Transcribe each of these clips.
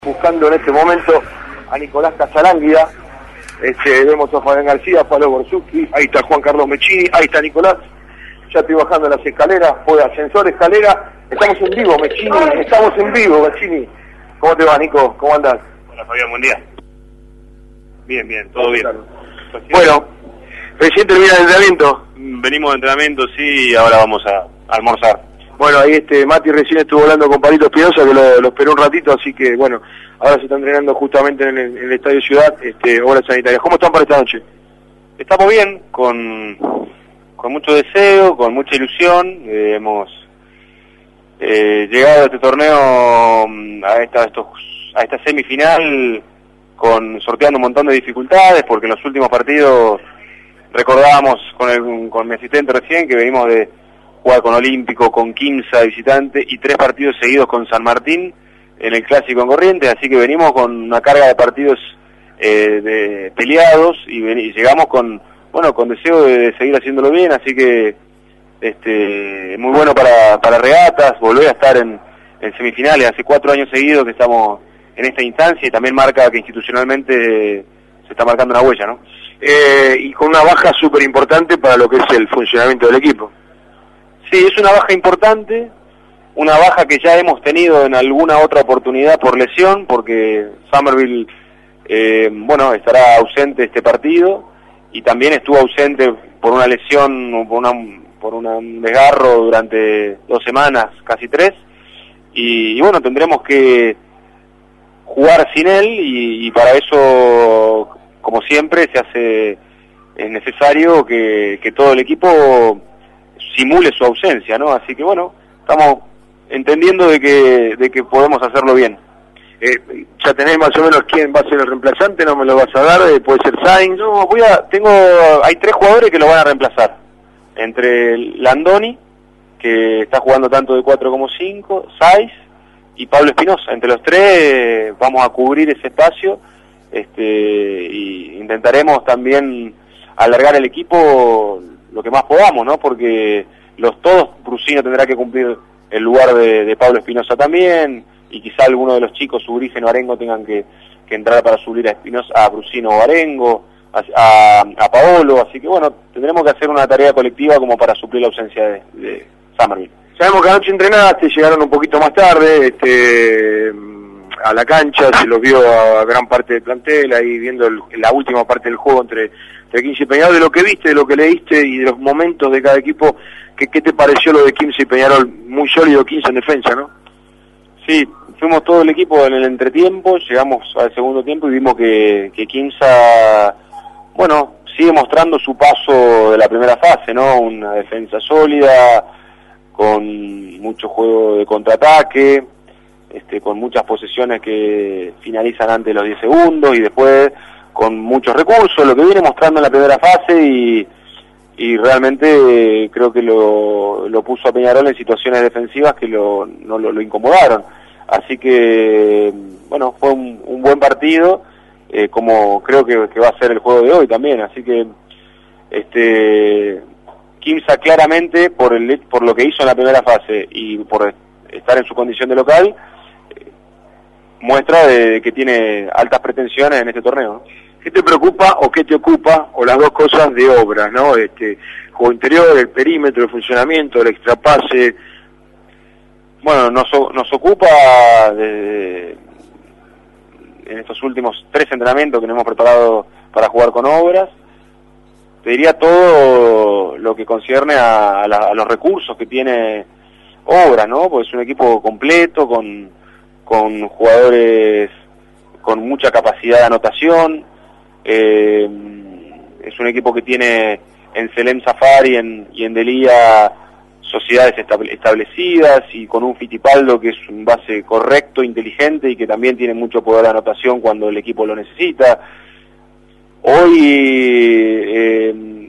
Buscando en este momento a Nicolás Casalánguida, vemos a Fabián García, Pablo Borsucchi, ahí está Juan Carlos Mechini, ahí está Nicolás, ya estoy bajando las escaleras, fue ascensor, escalera, estamos en vivo Mechini, estamos en vivo Mechini. ¿Cómo te va, Nico? ¿Cómo andás? Hola Fabián, buen día. Bien, todo bien. Bueno, recién termina el entrenamiento. Venimos de entrenamiento, sí, y ahora vamos a almorzar. Bueno, ahí Mati recién estuvo hablando con Palito Espinosa, que lo esperó un ratito, así que bueno, ahora se está entrenando justamente en el Estadio Ciudad, obras sanitarias. ¿Cómo están para esta noche? Estamos bien, con mucho deseo, con mucha ilusión. Hemos llegado a este torneo, a esta semifinal, sorteando un montón de dificultades, porque en los últimos partidos recordábamos con mi asistente recién que venimos de jugar con Olímpico, con Quimsa visitante y 3 partidos seguidos con San Martín en el Clásico en Corrientes, así que venimos con una carga de partidos peleados y llegamos con deseo de seguir haciéndolo bien, así que muy bueno para regatas, volver a estar en semifinales. Hace 4 años seguidos que estamos en esta instancia y también marca que institucionalmente se está marcando una huella, ¿no? Y con una baja súper importante para lo que es el funcionamiento del equipo. Sí, es una baja importante, una baja que ya hemos tenido en alguna otra oportunidad por lesión, porque Summerville, estará ausente este partido, y también estuvo ausente por una lesión, por un desgarro durante 2 semanas, casi 3, y bueno, tendremos que jugar sin él, y para eso, como siempre, es necesario que todo el equipo simule su ausencia, ¿no? Así que bueno, estamos entendiendo de que podemos hacerlo bien. ¿Ya tenés más o menos quién va a ser el reemplazante? ¿No me lo vas a dar? ¿Puede ser Sainz? No, hay 3 jugadores que lo van a reemplazar. Entre Landoni, que está jugando tanto de 4 como 5, Sainz y Pablo Espinosa. Entre los 3 vamos a cubrir ese espacio, y intentaremos también alargar el equipo lo que más podamos, ¿no? Porque Brusino tendrá que cumplir el lugar de Pablo Espinosa también, y quizá alguno de los chicos, Ugrigen o Arengo, tengan que entrar para suplir a Brusino o Arengo, a Paolo, así que bueno, tendremos que hacer una tarea colectiva como para suplir la ausencia de Summerville. Sabemos que anoche entrenaste, llegaron un poquito más tarde, a la cancha, se los vio a gran parte del plantel, ahí viendo la última parte del juego entre Quimsa y Peñarol. De lo que viste, de lo que leíste y de los momentos de cada equipo, ¿qué te pareció lo de Quimsa y Peñarol? Muy sólido Quimsa en defensa, ¿no? Sí, fuimos todo el equipo en el entretiempo, llegamos al segundo tiempo y vimos que Quimsa, sigue mostrando su paso de la primera fase, ¿no? Una defensa sólida, con mucho juego de contraataque, con muchas posesiones que finalizan antes de los 10 segundos y después con muchos recursos, lo que viene mostrando en la primera fase y realmente creo que lo puso a Peñarol en situaciones defensivas que lo incomodaron. Así que, fue un buen partido, como creo que va a ser el juego de hoy también. Así que, Quimsa claramente, por lo que hizo en la primera fase y por estar en su condición de local, muestra de que tiene altas pretensiones en este torneo, ¿no? ¿Qué te preocupa o qué te ocupa, o las dos cosas de obras, ¿no? Juego interior, el perímetro, el funcionamiento, el extrapase. Bueno, nos ocupa en estos últimos 3 entrenamientos que nos hemos preparado para jugar con obras. Te diría todo lo que concierne a los recursos que tiene obras, ¿no? Porque es un equipo completo, con jugadores con mucha capacidad de anotación. Es un equipo que tiene en Selem Safari y en Delía sociedades establecidas, y con un Fittipaldo que es un base correcto, inteligente y que también tiene mucho poder de anotación cuando el equipo lo necesita. Hoy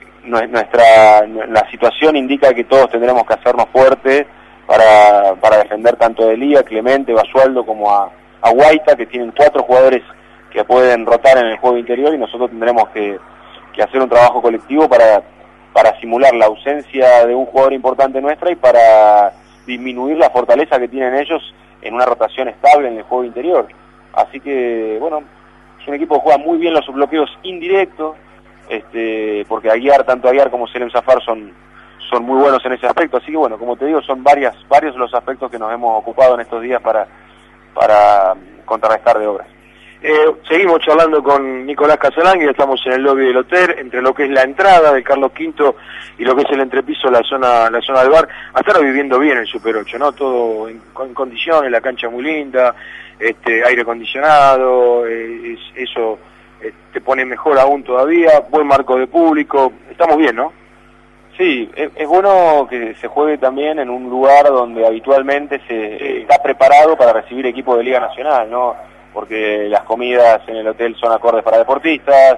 la situación indica que todos tendremos que hacernos fuertes para defender tanto a Delía, Clemente, Basualdo como a Guaita, que tienen 4 jugadores que pueden rotar en el juego interior, y nosotros tendremos que hacer un trabajo colectivo para simular la ausencia de un jugador importante nuestra y para disminuir la fortaleza que tienen ellos en una rotación estable en el juego interior. Así que, bueno, es un equipo que juega muy bien los bloqueos indirectos, porque tanto Aguiar como Selem Zafar son muy buenos en ese aspecto. Así que, bueno, como te digo, son varios los aspectos que nos hemos ocupado en estos días para contrarrestar de Obras. Seguimos charlando con Nicolás Casalán y estamos en el lobby del hotel, entre lo que es la entrada de Carlos V y lo que es el entrepiso, la zona del bar. Hasta ahora viviendo bien el Super 8, ¿no? Todo en condiciones, la cancha muy linda, aire acondicionado, eso te pone mejor aún todavía, buen marco de público, estamos bien, ¿no? Sí, es bueno que se juegue también en un lugar donde habitualmente está preparado para recibir equipos de Liga Nacional, ¿no? Porque las comidas en el hotel son acordes para deportistas,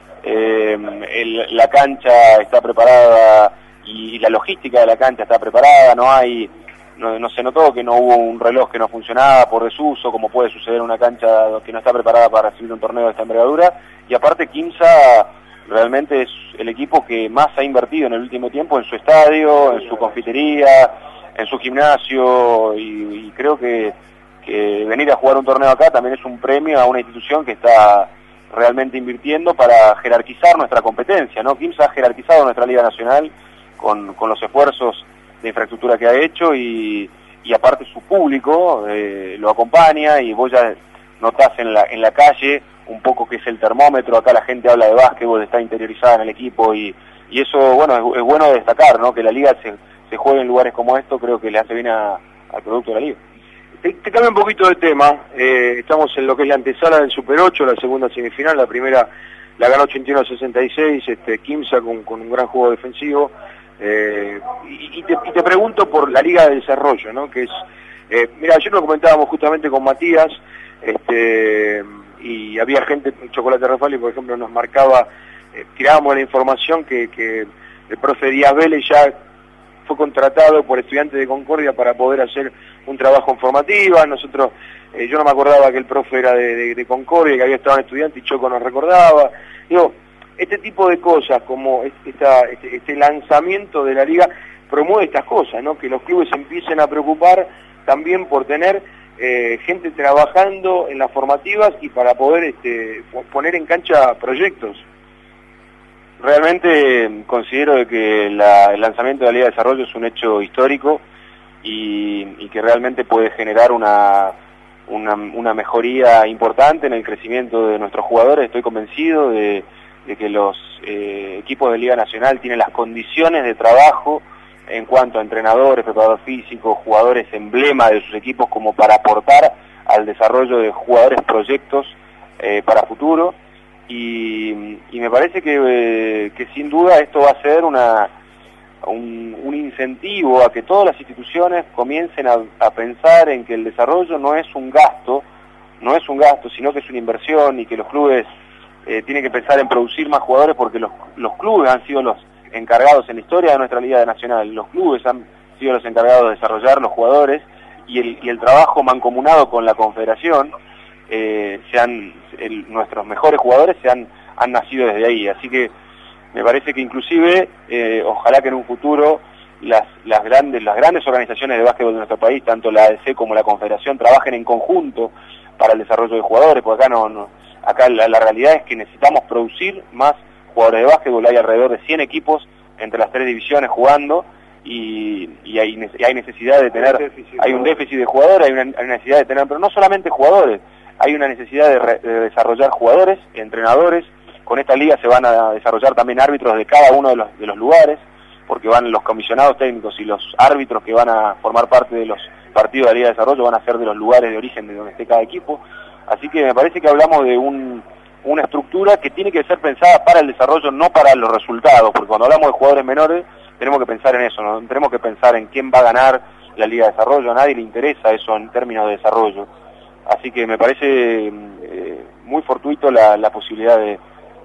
la cancha está preparada y la logística de la cancha está preparada, no se notó que no hubo un reloj que no funcionaba por desuso, como puede suceder en una cancha que no está preparada para recibir un torneo de esta envergadura, y aparte Quimsa realmente es el equipo que más ha invertido en el último tiempo en su estadio, en su confitería, en su gimnasio, y creo que venir a jugar un torneo acá también es un premio a una institución que está realmente invirtiendo para jerarquizar nuestra competencia, ¿no? Quimsa ha jerarquizado nuestra Liga Nacional con los esfuerzos de infraestructura que ha hecho y aparte su público lo acompaña, y vos ya notás en la calle un poco que es el termómetro. Acá la gente habla de básquetbol, está interiorizada en el equipo y eso, bueno, es bueno destacar, ¿no? Que la liga se juegue en lugares como esto, creo que le hace bien al producto de la liga. Te cambio un poquito de tema, estamos en lo que es la antesala del Super 8, la segunda semifinal, la primera la ganó 81-66, Quimsa con un gran juego defensivo, y te pregunto por la Liga de Desarrollo, ¿no? Que es, mira, ayer lo comentábamos justamente con Matías, y había gente, Chocolate Rafali, por ejemplo, nos marcaba, tirábamos la información que el profe Díaz Vélez ya fue contratado por Estudiantes de Concordia para poder hacer un trabajo en formativa. Nosotros, yo no me acordaba que el profe era de Concordia, que había estado en Estudiantes, y Choco nos recordaba. Digo, este tipo de cosas, como este lanzamiento de la liga, promueve estas cosas, ¿no? Que los clubes empiecen a preocupar también por tener gente trabajando en las formativas y para poder poner en cancha proyectos. Realmente considero de que el lanzamiento de la Liga de Desarrollo es un hecho histórico y que realmente puede generar una mejoría importante en el crecimiento de nuestros jugadores. Estoy convencido de que los equipos de Liga Nacional tienen las condiciones de trabajo en cuanto a entrenadores, preparadores físicos, jugadores emblema de sus equipos, como para aportar al desarrollo de jugadores proyectos para futuro. Y me parece que sin duda esto va a ser un incentivo a que todas las instituciones comiencen a pensar en que el desarrollo no es un gasto, sino que es una inversión, y que los clubes tienen que pensar en producir más jugadores, porque los clubes han sido los encargados en la historia de nuestra Liga Nacional, los clubes han sido los encargados de desarrollar los jugadores, y el trabajo mancomunado con la Confederación, nuestros mejores jugadores han nacido desde ahí. Así que me parece que inclusive, ojalá que en un futuro las grandes organizaciones de básquetbol de nuestro país, tanto la ADC como la Confederación, trabajen en conjunto para el desarrollo de jugadores, porque acá la realidad es que necesitamos producir más jugadores de básquetbol. Hay alrededor de 100 equipos entre las 3 divisiones jugando, y hay necesidad de tener, hay un déficit de jugadores, hay una necesidad de tener, pero no solamente jugadores, hay una necesidad de desarrollar jugadores, entrenadores. Con esta liga se van a desarrollar también árbitros de cada uno de los lugares, porque van los comisionados técnicos y los árbitros que van a formar parte de los partidos de la Liga de Desarrollo van a ser de los lugares de origen de donde esté cada equipo. Así que me parece que hablamos de una estructura que tiene que ser pensada para el desarrollo, no para los resultados, porque cuando hablamos de jugadores menores tenemos que pensar en eso, no tenemos que pensar en quién va a ganar la Liga de Desarrollo. A nadie le interesa eso en términos de desarrollo. Así que me parece muy fortuito la posibilidad de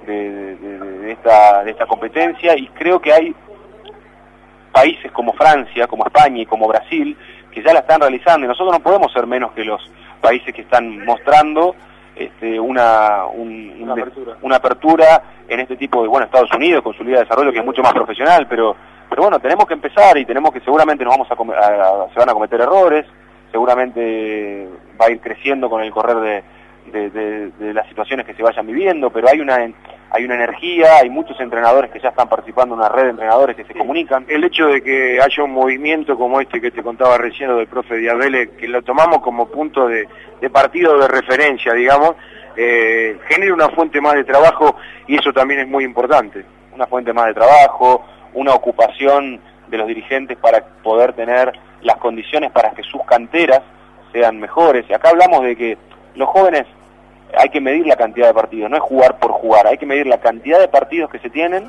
esta competencia, y creo que hay países como Francia, como España y como Brasil que ya la están realizando, y nosotros no podemos ser menos que los países que están mostrando una apertura en este tipo de, bueno, Estados Unidos con su Liga de Desarrollo, que es mucho más profesional, pero bueno, tenemos que empezar, y tenemos que, seguramente se van a cometer errores, seguramente va a ir creciendo con el correr de las situaciones que se vayan viviendo, pero hay una energía, hay muchos entrenadores que ya están participando en una red de entrenadores que se comunican. El hecho de que haya un movimiento como este que te contaba recién del profe Diabele, que lo tomamos como punto de partido de referencia, digamos, genera una fuente más de trabajo y eso también es muy importante. Una fuente más de trabajo, una ocupación de los dirigentes para poder tener las condiciones para que sus canteras sean mejores. Y acá hablamos de que los jóvenes hay que medir la cantidad de partidos, no es jugar por jugar, hay que medir la cantidad de partidos que se tienen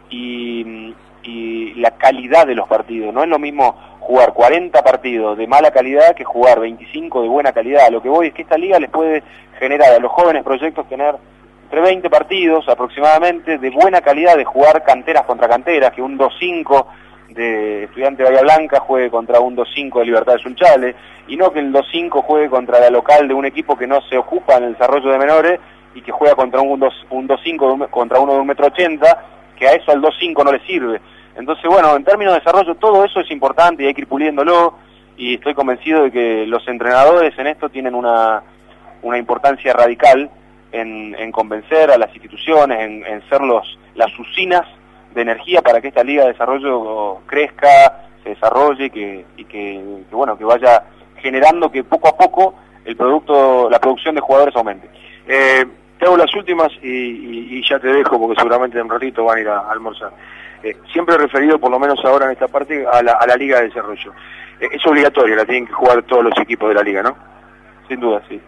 y la calidad de los partidos. No es lo mismo jugar 40 partidos de mala calidad que jugar 25 de buena calidad. Lo que voy es que esta liga les puede generar a los jóvenes proyectos tener entre 20 partidos aproximadamente de buena calidad, de jugar canteras contra canteras, que un 2-5 de Estudiante de Bahía Blanca juegue contra un 2-5 de Libertad de Sunchales, y no que el 2-5 juegue contra la local de un equipo que no se ocupa en el desarrollo de menores y que juega contra un 2-5 contra uno de 1,80 m, que a eso al 2-5 no le sirve. Entonces, bueno, en términos de desarrollo todo eso es importante y hay que ir puliéndolo, y estoy convencido de que los entrenadores en esto tienen una importancia radical en convencer a las instituciones, en ser las usinas de energía para que esta liga de desarrollo crezca, se desarrolle y que vaya generando que poco a poco la producción de jugadores aumente. Te hago las últimas y ya te dejo porque seguramente en un ratito van a ir a almorzar. Siempre referido, por lo menos ahora en esta parte, a la liga de desarrollo. Es obligatoria, la tienen que jugar todos los equipos de la liga, ¿no? Sin duda, sí.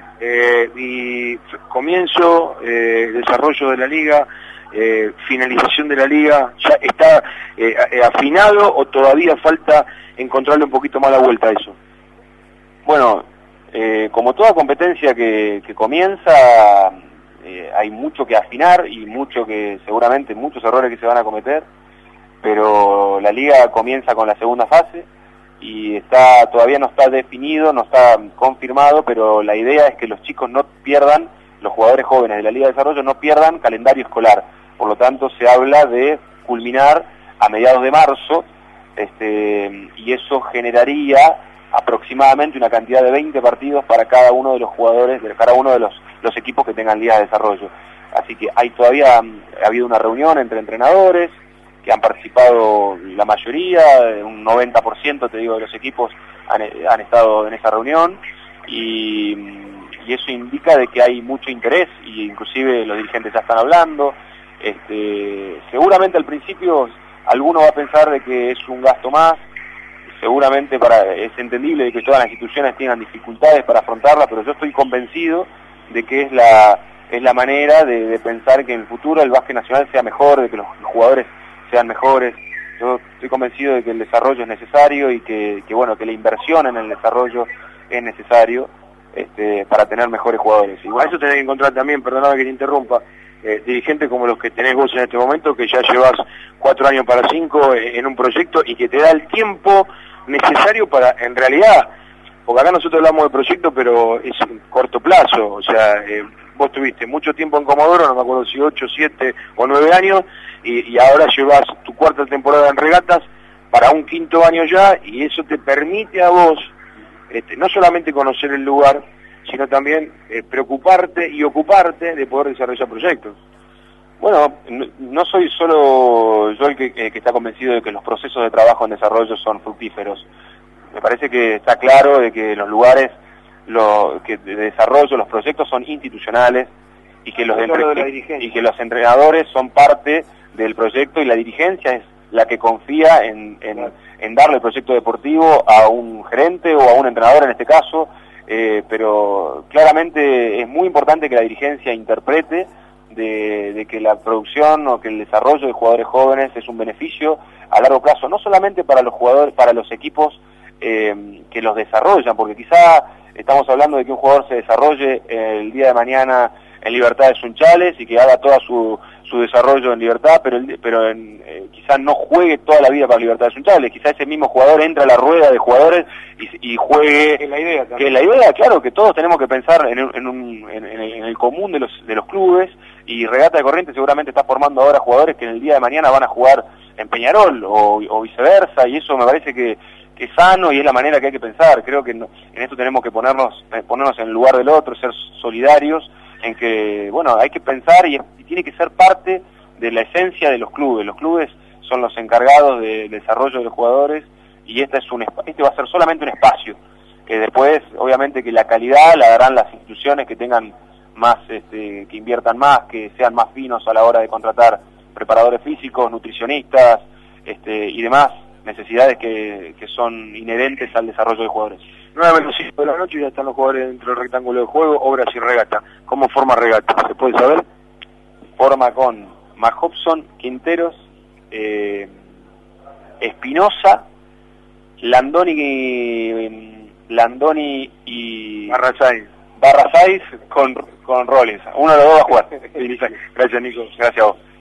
Y comienzo, desarrollo de la liga, finalización de la liga, ¿ya está afinado o todavía falta encontrarle un poquito más la vuelta a eso? Bueno, como toda competencia que comienza, hay mucho que afinar y seguramente muchos errores que se van a cometer, pero la liga comienza con la segunda fase y todavía no está definido, no está confirmado, pero la idea es que los chicos no pierdan, los jugadores jóvenes de la Liga de Desarrollo no pierdan calendario escolar. Por lo tanto, se habla de culminar a mediados de marzo, y eso generaría aproximadamente una cantidad de 20 partidos para cada uno de los jugadores, de cada uno de los equipos que tengan Liga de Desarrollo. Así que ha habido una reunión entre entrenadores, que han participado la mayoría, un 90% te digo de los equipos han estado en esa reunión, y eso indica de que hay mucho interés, y inclusive los dirigentes ya están hablando. Seguramente al principio alguno va a pensar de que es un gasto más, seguramente es entendible de que todas las instituciones tengan dificultades para afrontarla, pero yo estoy convencido de que es la manera de pensar que en el futuro el básquet nacional sea mejor, de que los jugadores sean mejores. Yo estoy convencido de que el desarrollo es necesario y que la inversión en el desarrollo es necesario para tener mejores jugadores. Igual eso tenés que encontrar también, perdóname que te interrumpa, dirigentes como los que tenés vos en este momento, que ya llevas 4 años para 5 en un proyecto y que te da el tiempo necesario para, en realidad, porque acá nosotros hablamos de proyecto, pero es en corto plazo, o sea, vos tuviste mucho tiempo en Comodoro, no me acuerdo si 8, 7 o 9 años, y ahora llevas tu 4ª temporada en regatas para un 5º año ya, y eso te permite a vos no solamente conocer el lugar, sino también preocuparte y ocuparte de poder desarrollar proyectos. Bueno, no soy solo yo el que está convencido de que los procesos de trabajo en desarrollo son fructíferos. Me parece que está claro de que los lugares de desarrollo, los proyectos son institucionales, y que los entrenadores son parte del proyecto, y la dirigencia es la que confía en darle el proyecto deportivo a un gerente o a un entrenador en este caso, pero claramente es muy importante que la dirigencia interprete de que la producción o que el desarrollo de jugadores jóvenes es un beneficio a largo plazo, no solamente para los jugadores, para los equipos que los desarrollan, porque quizá estamos hablando de que un jugador se desarrolle el día de mañana en Libertad de Sunchales y que haga toda su desarrollo en Libertad, pero quizás no juegue toda la vida para Libertad de Sunchales. Quizás ese mismo jugador entra a la rueda de jugadores y juegue. Es la idea también. Que la idea, claro, que todos tenemos que pensar en el común de los clubes, y Regata de Corrientes seguramente está formando ahora jugadores que en el día de mañana van a jugar en Peñarol o viceversa, y eso me parece que es sano y es la manera que hay que pensar. Creo que en esto tenemos que ponernos en el lugar del otro, ser solidarios, en que, bueno, hay que pensar y tiene que ser parte de la esencia de los clubes. Los clubes son los encargados del desarrollo de los jugadores y este va a ser solamente un espacio. Después, obviamente que la calidad la darán las instituciones que tengan más, que inviertan más, que sean más finos a la hora de contratar preparadores físicos, nutricionistas, y demás necesidades que son inherentes al desarrollo de jugadores. 9:05 de la noche y ya están los jugadores dentro del rectángulo de juego, obras y regata. ¿Cómo forma regata? ¿Se puede saber? Forma con Mac Hobson, Quinteros, Espinosa, Landoni y Barra Saiz con Rollins. Uno de los dos va a jugar. Gracias, Nico. Gracias a vos.